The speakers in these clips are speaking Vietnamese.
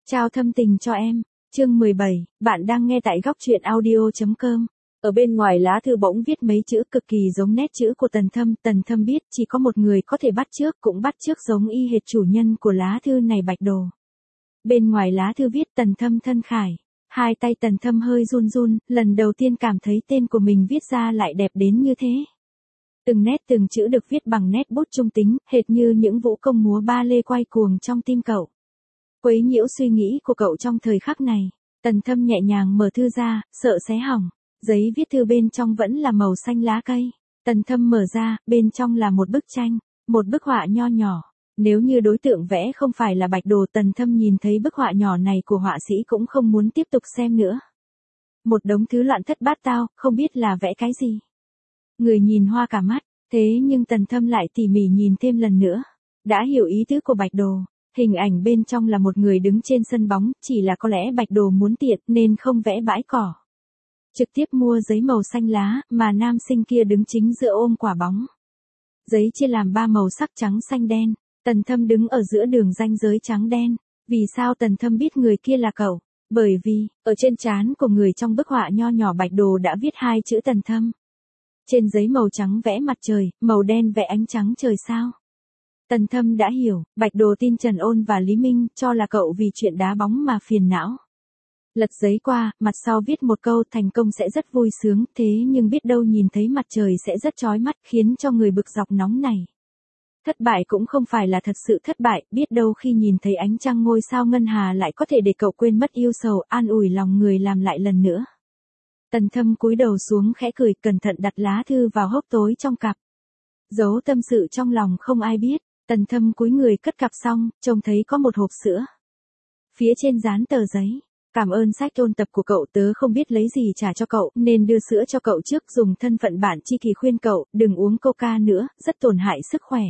Trao thâm tình cho em. Chương 17, bạn đang nghe tại góc truyện audio.com. Ở bên ngoài lá thư bỗng viết mấy chữ cực kỳ giống nét chữ của Tần Thâm biết chỉ có một người có thể bắt chước, cũng bắt chước giống y hệt chủ nhân của lá thư này, Bạch Đồ. Bên ngoài lá thư viết Tần Thâm thân khải. Hai tay Tần Thâm hơi run run, lần đầu tiên cảm thấy tên của mình viết ra lại đẹp đến như thế. Từng nét từng chữ được viết bằng nét bút trung tính, hệt như những vũ công múa ba lê quay cuồng trong tim cậu. Quấy nhiễu suy nghĩ của cậu trong thời khắc này, Tần Thâm nhẹ nhàng mở thư ra, sợ xé hỏng. Giấy viết thư bên trong vẫn là màu xanh lá cây. Tần Thâm mở ra, bên trong là một bức tranh, một bức họa nho nhỏ. Nếu như đối tượng vẽ không phải là Bạch Đồ, Tần Thâm nhìn thấy bức họa nhỏ này của họa sĩ cũng không muốn tiếp tục xem nữa. Một đống thứ loạn thất bát tao, không biết là vẽ cái gì. Người nhìn hoa cả mắt, thế nhưng Tần Thâm lại tỉ mỉ nhìn thêm lần nữa. Đã hiểu ý tứ của Bạch Đồ. Hình ảnh bên trong là một người đứng trên sân bóng, chỉ là có lẽ Bạch Đồ muốn tiện nên không vẽ bãi cỏ. Trực tiếp mua giấy màu xanh lá, mà nam sinh kia đứng chính giữa ôm quả bóng. Giấy chia làm 3 màu sắc trắng xanh đen, Tần Thâm đứng ở giữa đường ranh giới trắng đen. Vì sao Tần Thâm biết người kia là cậu? Bởi vì, ở trên trán của người trong bức họa nho nhỏ Bạch Đồ đã viết 2 chữ Tần Thâm. Trên giấy màu trắng vẽ mặt trời, màu đen vẽ ánh trắng trời sao. Tần Thâm đã hiểu, Bạch Đồ tin Trần Ôn và Lý Minh, cho là cậu vì chuyện đá bóng mà phiền não. Lật giấy qua, mặt sau viết một câu thành công sẽ rất vui sướng, thế nhưng biết đâu nhìn thấy mặt trời sẽ rất chói mắt, khiến cho người bực dọc nóng này. Thất bại cũng không phải là thật sự thất bại, biết đâu khi nhìn thấy ánh trăng ngôi sao ngân hà lại có thể để cậu quên mất yêu sầu, an ủi lòng người làm lại lần nữa. Tần Thâm cúi đầu xuống khẽ cười, cẩn thận đặt lá thư vào hốc tối trong cặp. Giấu tâm sự trong lòng không ai biết. Tần Thâm cúi người cất cặp xong, trông thấy có một hộp sữa. Phía trên dán tờ giấy. Cảm ơn sách ôn tập của cậu, tớ không biết lấy gì trả cho cậu, nên đưa sữa cho cậu trước, dùng thân phận bạn tri kỷ khuyên cậu, đừng uống coca nữa, rất tổn hại sức khỏe.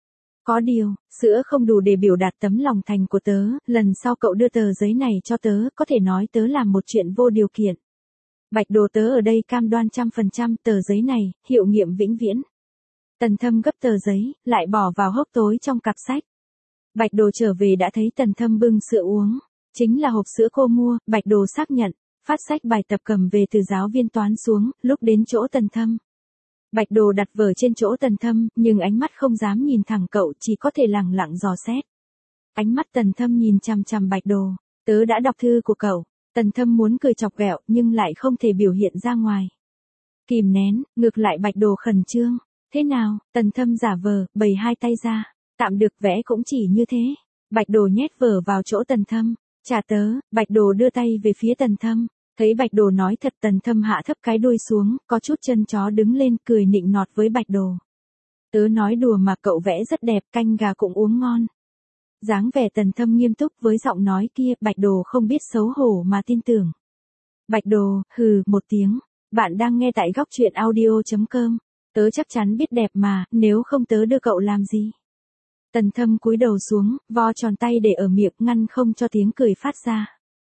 Có điều, sữa không đủ để biểu đạt tấm lòng thành của tớ, lần sau cậu đưa tờ giấy này cho tớ, có thể nói tớ làm một chuyện vô điều kiện. Bạch Đồ, tớ ở đây cam đoan 100% tờ giấy này, hiệu nghiệm vĩnh viễn. Tần Thâm gấp tờ giấy, lại bỏ vào hốc tối trong cặp sách. Bạch Đồ trở về đã thấy Tần Thâm bưng sữa uống. Chính là hộp sữa cô mua, Bạch Đồ xác nhận, phát sách bài tập cầm về từ giáo viên toán xuống, lúc đến chỗ Tần Thâm. Bạch Đồ đặt vở trên chỗ Tần Thâm, nhưng ánh mắt không dám nhìn thẳng cậu, chỉ có thể lẳng lặng dò xét. Ánh mắt Tần Thâm nhìn chằm chằm Bạch Đồ, tớ đã đọc thư của cậu. Tần Thâm muốn cười chọc ghẹo, nhưng lại không thể biểu hiện ra ngoài. Kìm nén, ngược lại Bạch Đồ khẩn trương. Thế nào? Tần Thâm giả vờ, bày hai tay ra. Tạm được, vẽ cũng chỉ như thế. Bạch Đồ nhét vở vào chỗ Tần Thâm. Trả tớ. Bạch Đồ đưa tay về phía Tần Thâm. Thấy Bạch Đồ nói thật, Tần Thâm hạ thấp cái đuôi xuống, có chút chân chó đứng lên, cười nịnh nọt với Bạch Đồ. Tớ nói đùa mà, cậu vẽ rất đẹp, canh gà cũng uống ngon. Dáng vẻ Tần Thâm nghiêm túc với giọng nói kia, Bạch Đồ không biết xấu hổ mà tin tưởng. Bạch Đồ, hừ một tiếng. Bạn đang nghe tại góc truyện audio.com. Tớ chắc chắn biết đẹp mà, nếu không tớ đưa cậu làm gì. Tần Thâm cúi đầu xuống, vo tròn tay để ở miệng, ngăn không cho tiếng cười phát ra.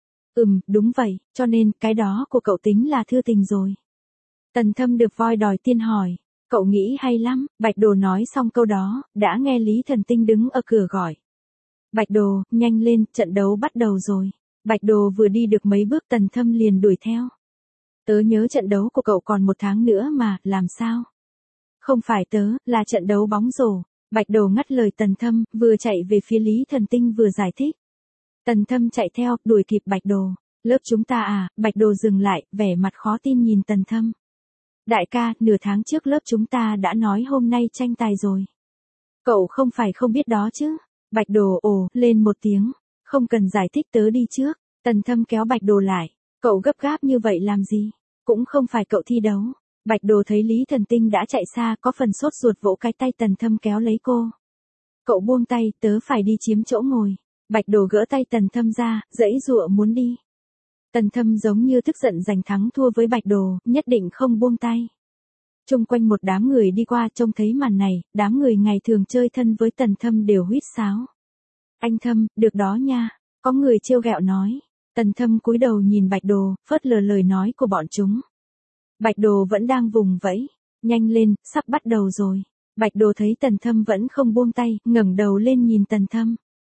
Đúng vậy, cho nên, cái đó của cậu tính là thư tình rồi. Tần Thâm được voi đòi tiên hỏi. Cậu nghĩ hay lắm. Bạch Đồ nói xong câu đó, đã nghe Lý Thần Tinh đứng ở cửa gọi. Bạch Đồ, nhanh lên, trận đấu bắt đầu rồi. Bạch Đồ vừa đi được mấy bước, Tần Thâm liền đuổi theo. Tớ nhớ trận đấu của cậu còn 1 tháng nữa mà, làm sao? Không phải tớ, là trận đấu bóng rổ. Bạch Đồ ngắt lời Tần Thâm, vừa chạy về phía Lý Thần Tinh vừa giải thích. Tần Thâm chạy theo, đuổi kịp Bạch Đồ. Lớp chúng ta à? Bạch Đồ dừng lại, vẻ mặt khó tin nhìn Tần Thâm. Đại ca, nửa tháng trước lớp chúng ta đã nói hôm nay tranh tài rồi. Cậu không phải không biết đó chứ? Bạch Đồ ồ lên một tiếng. Không cần giải thích, tớ đi trước. Tần Thâm kéo Bạch Đồ lại. Cậu gấp gáp như vậy làm gì? Cũng không phải cậu thi đấu. Bạch Đồ thấy Lý Thần Tinh đã chạy xa, có phần sốt ruột vỗ cái tay Tần Thâm kéo lấy cô. Cậu buông tay, tớ phải đi chiếm chỗ ngồi. Bạch Đồ gỡ tay Tần Thâm ra, giãy giụa muốn đi. Tần Thâm giống như tức giận giành thắng thua với Bạch Đồ, nhất định không buông tay. Chung quanh một đám người đi qua, trông thấy màn này, đám người ngày thường chơi thân với Tần Thâm đều huýt sáo. Anh Thâm, được đó nha. Có người trêu ghẹo nói. Tần Thâm cúi đầu nhìn Bạch Đồ, phớt lờ lời nói của bọn chúng. Bạch Đồ vẫn đang vùng vẫy. Nhanh lên, sắp bắt đầu rồi. Bạch Đồ thấy Tần Thâm vẫn không buông tay, ngẩng đầu lên nhìn Tần Thâm.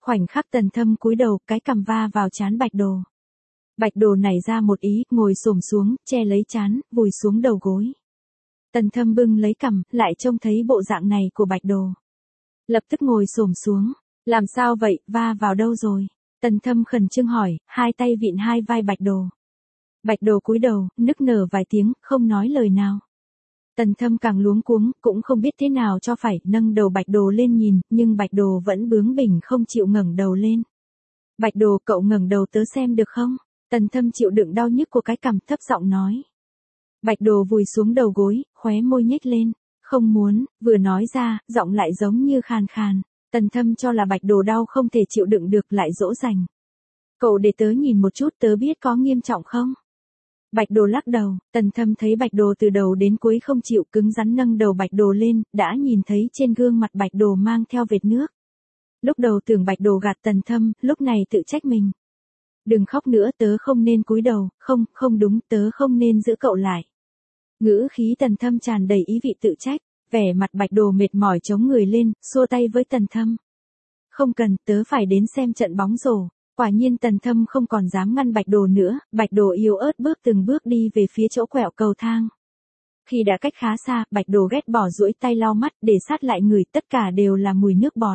Khoảnh khắc Tần Thâm cúi đầu, cái cằm va vào trán Bạch Đồ. Bạch Đồ nảy ra một ý, ngồi xổm xuống, che lấy trán, vùi xuống đầu gối. Tần Thâm bưng lấy cằm, lại trông thấy bộ dạng này của Bạch Đồ. Lập tức ngồi xổm xuống. Làm sao vậy, va vào đâu rồi? Tần Thâm khẩn trương hỏi, hai tay vịn hai vai Bạch Đồ. Bạch Đồ cúi đầu, nức nở vài tiếng, không nói lời nào. Tần Thâm càng luống cuống, cũng không biết thế nào cho phải, nâng đầu Bạch Đồ lên nhìn, nhưng Bạch Đồ vẫn bướng bỉnh không chịu ngẩng đầu lên. Bạch Đồ, cậu ngẩng đầu tớ xem được không? Tần Thâm chịu đựng đau nhức của cái cằm, thấp giọng nói. Bạch Đồ vùi xuống đầu gối, khóe môi nhếch lên. Không muốn, vừa nói ra, giọng lại giống như khàn khàn. Tần Thâm cho là Bạch Đồ đau không thể chịu đựng được, lại dỗ dành. Cậu để tớ nhìn một chút, tớ biết có nghiêm trọng không? Bạch Đồ lắc đầu. Tần Thâm thấy Bạch Đồ từ đầu đến cuối không chịu, cứng rắn nâng đầu Bạch Đồ lên, đã nhìn thấy trên gương mặt Bạch Đồ mang theo vệt nước. Lúc đầu tưởng Bạch Đồ gạt Tần Thâm, lúc này tự trách mình. Đừng khóc nữa, tớ không nên cúi đầu, không đúng, tớ không nên giữ cậu lại. Ngữ khí Tần Thâm tràn đầy ý vị tự trách, vẻ mặt Bạch Đồ mệt mỏi chống người lên, xua tay với Tần Thâm. Không cần, tớ phải đến xem trận bóng rổ. Quả nhiên Tần Thâm không còn dám ngăn Bạch Đồ nữa, Bạch Đồ yếu ớt bước từng bước đi về phía chỗ quẹo cầu thang. Khi đã cách khá xa, Bạch Đồ ghét bỏ duỗi tay lau mắt, để sát lại người, tất cả đều là mùi nước bọt.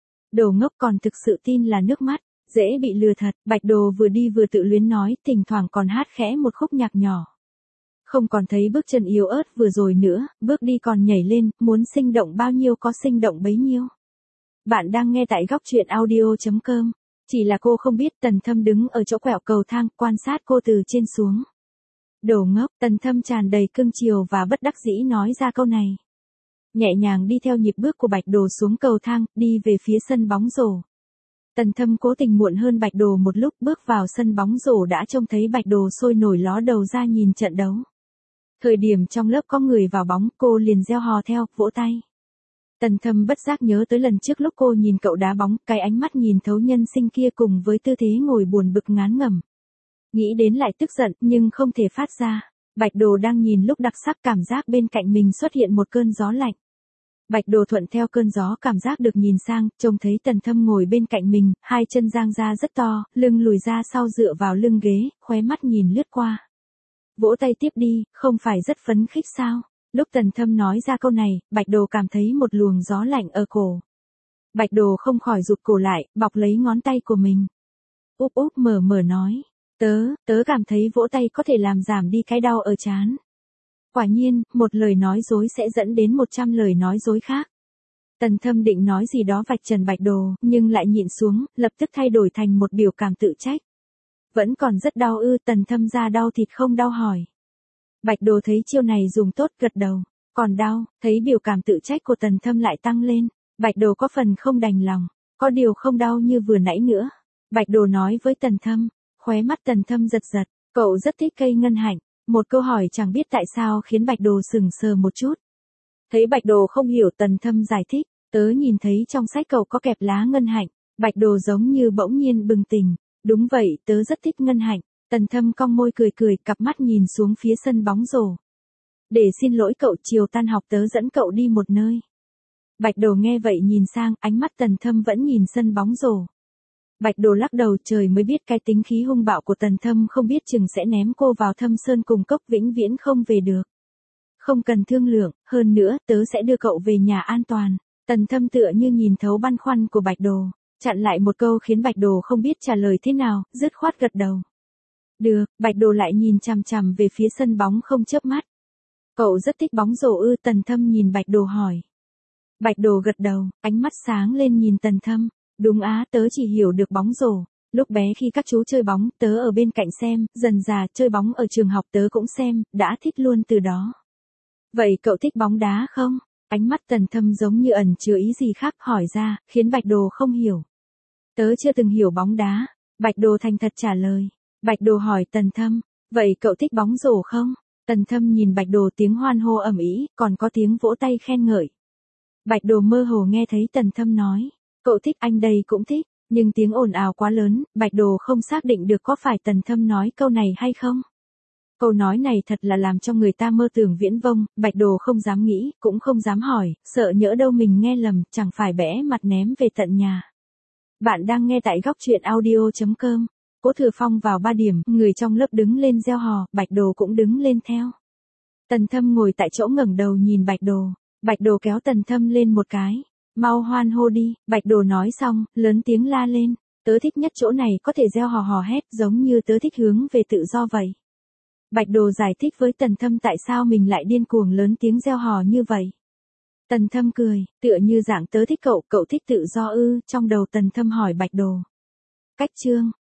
Đồ ngốc, còn thực sự tin là nước mắt, dễ bị lừa thật. Bạch Đồ vừa đi vừa tự luyến nói, thỉnh thoảng còn hát khẽ một khúc nhạc nhỏ. Không còn thấy bước chân yếu ớt vừa rồi nữa, bước đi còn nhảy lên, muốn sinh động bao nhiêu có sinh động bấy nhiêu. Bạn đang nghe tại góc truyện audio.com. Chỉ là cô không biết Tần Thâm đứng ở chỗ quẹo cầu thang, quan sát cô từ trên xuống. Đồ ngốc, Tần Thâm tràn đầy cưng chiều và bất đắc dĩ nói ra câu này. Nhẹ nhàng đi theo nhịp bước của Bạch Đồ xuống cầu thang, đi về phía sân bóng rổ. Tần Thâm cố tình muộn hơn Bạch Đồ một lúc, bước vào sân bóng rổ đã trông thấy Bạch Đồ sôi nổi ló đầu ra nhìn trận đấu. Thời điểm trong lớp có người vào bóng, cô liền reo hò theo, vỗ tay. Tần Thâm bất giác nhớ tới lần trước lúc cô nhìn cậu đá bóng, cái ánh mắt nhìn thấu nhân sinh kia cùng với tư thế ngồi buồn bực ngán ngẩm. Nghĩ đến lại tức giận, nhưng không thể phát ra. Bạch Đồ đang nhìn lúc đặc sắc, cảm giác bên cạnh mình xuất hiện một cơn gió lạnh. Bạch Đồ thuận theo cơn gió cảm giác được nhìn sang, trông thấy Tần Thâm ngồi bên cạnh mình, hai chân dang ra rất to, lưng lùi ra sau dựa vào lưng ghế, khóe mắt nhìn lướt qua. Vỗ tay tiếp đi, không phải rất phấn khích sao? Lúc Tần Thâm nói ra câu này, Bạch Đồ cảm thấy một luồng gió lạnh ở cổ. Bạch Đồ không khỏi rụt cổ lại, bọc lấy ngón tay của mình. Úp úp mở nói. Tớ cảm thấy vỗ tay có thể làm giảm đi cái đau ở trán. Quả nhiên, một lời nói dối sẽ dẫn đến 100 lời nói dối khác. Tần Thâm định nói gì đó vạch trần Bạch Đồ, nhưng lại nhịn xuống, lập tức thay đổi thành một biểu cảm tự trách. Vẫn còn rất đau ư? Tần Thâm ra đau thịt không đau hỏi. Bạch Đồ thấy chiêu này dùng tốt, gật đầu. Còn đau, thấy biểu cảm tự trách của Tần Thâm lại tăng lên. Bạch Đồ có phần không đành lòng, có điều không đau như vừa nãy nữa. Bạch Đồ nói với Tần Thâm, khóe mắt Tần Thâm giật giật, cậu rất thích cây ngân hạnh. Một câu hỏi chẳng biết tại sao khiến Bạch Đồ sững sờ một chút. Thấy Bạch Đồ không hiểu, Tần Thâm giải thích, tớ nhìn thấy trong sách cậu có kẹp lá ngân hạnh. Bạch Đồ giống như bỗng nhiên bừng tỉnh, đúng vậy, tớ rất thích ngân hạnh. Tần Thâm cong môi cười, cặp mắt nhìn xuống phía sân bóng rổ. Để xin lỗi cậu, chiều tan học tớ dẫn cậu đi một nơi. Bạch Đồ nghe vậy nhìn sang, ánh mắt Tần Thâm vẫn nhìn sân bóng rổ. Bạch Đồ lắc đầu, trời mới biết cái tính khí hung bạo của Tần Thâm không biết chừng sẽ ném cô vào thâm sơn cùng cốc vĩnh viễn không về được. Không cần thương lượng, hơn nữa, tớ sẽ đưa cậu về nhà an toàn. Tần Thâm tựa như nhìn thấu băn khoăn của Bạch Đồ, chặn lại một câu khiến Bạch Đồ không biết trả lời thế nào, dứt khoát gật đầu. Được. Bạch Đồ lại nhìn chằm chằm về phía sân bóng không chớp mắt. Cậu rất thích bóng rổ ư? Tần Thâm nhìn Bạch Đồ hỏi. Bạch Đồ gật đầu, ánh mắt sáng lên nhìn Tần Thâm. Đúng á, tớ chỉ hiểu được bóng rổ. Lúc bé khi các chú chơi bóng, tớ ở bên cạnh xem, dần dà chơi bóng ở trường học tớ cũng xem, đã thích luôn từ đó. Vậy cậu thích bóng đá không? Ánh mắt Tần Thâm giống như ẩn chứa ý gì khác hỏi ra, khiến Bạch Đồ không hiểu. Tớ chưa từng hiểu bóng đá. Bạch Đồ thành thật trả lời. Bạch Đồ hỏi Tần Thâm, vậy cậu thích bóng rổ không? Tần Thâm nhìn Bạch Đồ, tiếng hoan hô ầm ĩ, còn có tiếng vỗ tay khen ngợi. Bạch Đồ mơ hồ nghe thấy Tần Thâm nói, cậu thích, anh đây cũng thích, nhưng tiếng ồn ào quá lớn, Bạch Đồ không xác định được có phải Tần Thâm nói câu này hay không. Câu nói này thật là làm cho người ta mơ tưởng viễn vông, Bạch Đồ không dám nghĩ, cũng không dám hỏi, sợ nhỡ đâu mình nghe lầm, chẳng phải bẽ mặt ném về tận nhà. Bạn đang nghe tại góc truyện audio.com. Cố Thừa Phong vào 3 điểm, người trong lớp đứng lên reo hò, Bạch Đồ cũng đứng lên theo. Tần Thâm ngồi tại chỗ ngẩng đầu nhìn Bạch Đồ. Bạch Đồ kéo Tần Thâm lên một cái. Mau hoan hô đi, Bạch Đồ nói xong, lớn tiếng la lên. Tớ thích nhất chỗ này có thể reo hò hò hét giống như tớ thích hướng về tự do vậy. Bạch Đồ giải thích với Tần Thâm tại sao mình lại điên cuồng lớn tiếng reo hò như vậy. Tần Thâm cười, tựa như dạng tớ thích cậu thích tự do ư, trong đầu Tần Thâm hỏi Bạch Đồ. Cách chương.